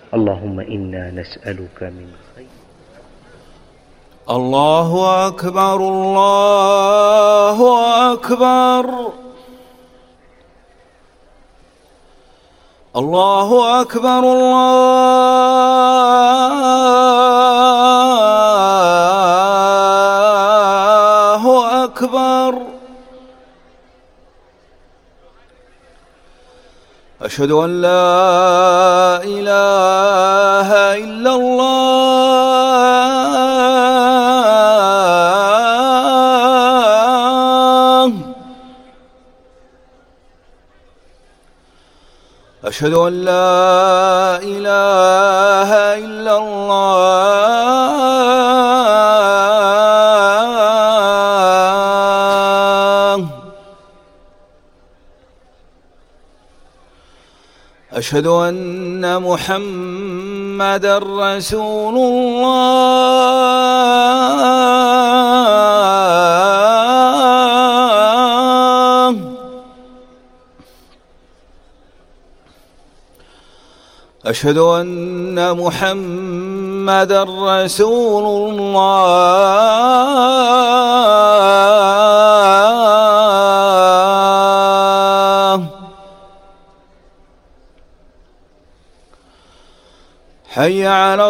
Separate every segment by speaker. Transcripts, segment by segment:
Speaker 1: اللهم إنا نسألك من خير.
Speaker 2: الله أكبر الله أكبر الله أكبر الله أكبر. أشهد أن لا إله إلا الله. أشهد أن لا إله إلا الله. أشهد أن محمدًا رسول الله. أشهد أن محمدًا رسول الله. حي على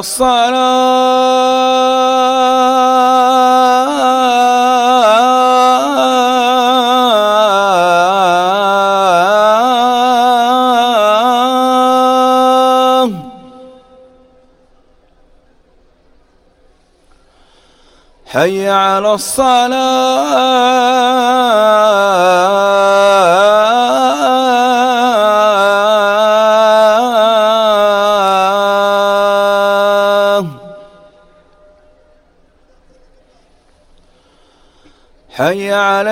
Speaker 2: الصلاة. حي على الصلاة. حي على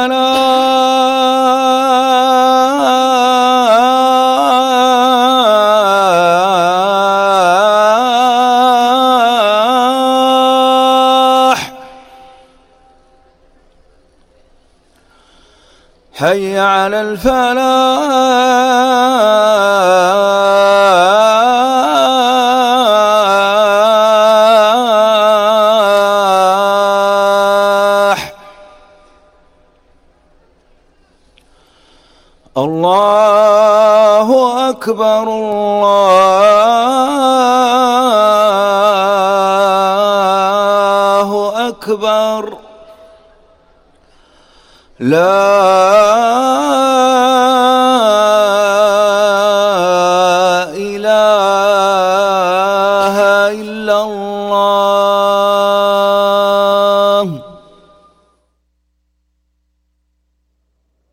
Speaker 2: الفلاح. حي على الفلاح. الله أكبر الله أكبر. لا إله